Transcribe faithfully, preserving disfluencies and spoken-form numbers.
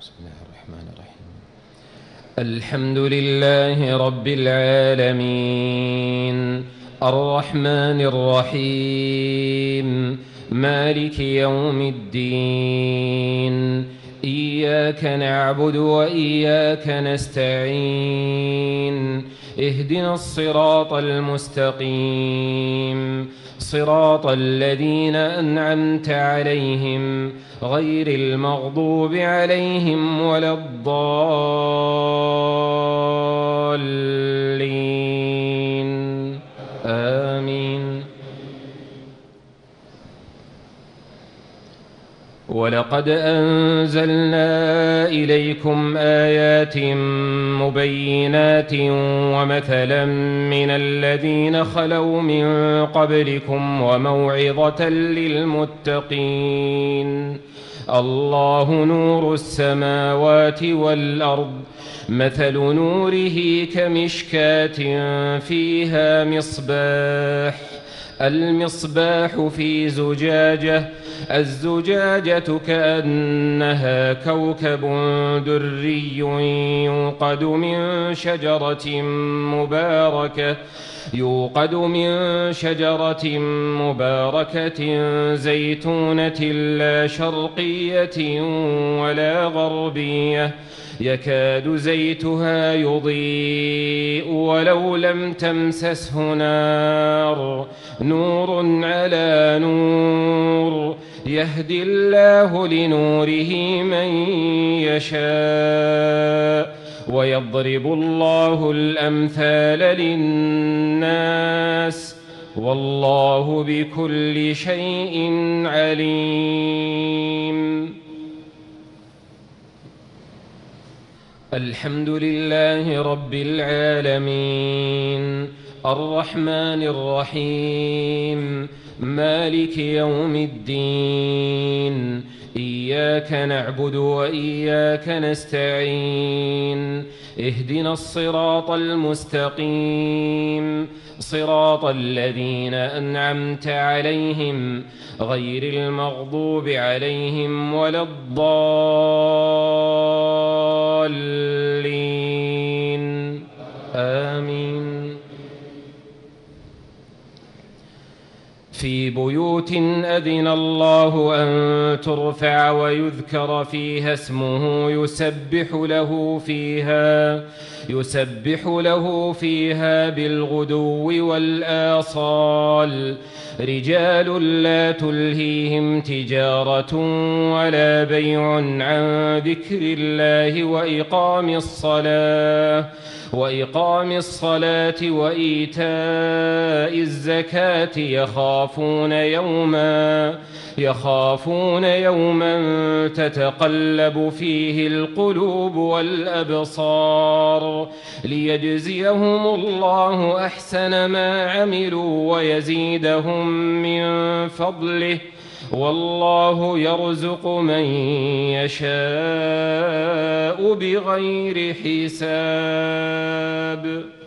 بسم الله الرحمن الرحيم. الحمد لله رب العالمين الرحمن الرحيم مالك يوم الدين إياك نعبد وإياك نستعين اهدنا الصراط المستقيم صراط الذين أنعمت عليهم غير المغضوب عليهم ولا الضالين آمين. ولقد أنزلنا إليكم آيات مبينات ومثلا من الذين خلوا من قبلكم وموعظة للمتقين. الله نور السماوات والأرض مثل نوره كمشكاة فيها مصباح المصباح في زجاجة الزجاجة كأنها كوكب دري يوقد من شجرة مباركة يوقد من شجرة مباركة زيتونة لا شرقية ولا غربية يكاد زيتها يضيء ولو لم تمسسه نار نور على نور يهدي الله لنوره من يشاء ويضرب الله الأمثال للناس والله بكل شيء عليم. الحمد لله رب العالمين الرحمن الرحيم مالك يوم الدين إياك نعبد وإياك نستعين اهدنا الصراط المستقيم صراط الذين أنعمت عليهم غير المغضوب عليهم ولا الضالين آمين. في بيوت أذن الله أن ترفع ويذكر فيها اسمه يسبح له فيها يسبح له فيها بالغدو والآصال رجال لا تلهيهم تجارة ولا بيع عن ذكر الله وإقام الصلاة وإقام الصلاة وإيتاء الزكاة يخافون يوما يخافون يوما تتقلب فيه القلوب والأبصار ليجزيهم الله أحسن ما عملوا ويزيدهم من فضله والله يرزق من يشاء بغير حساب.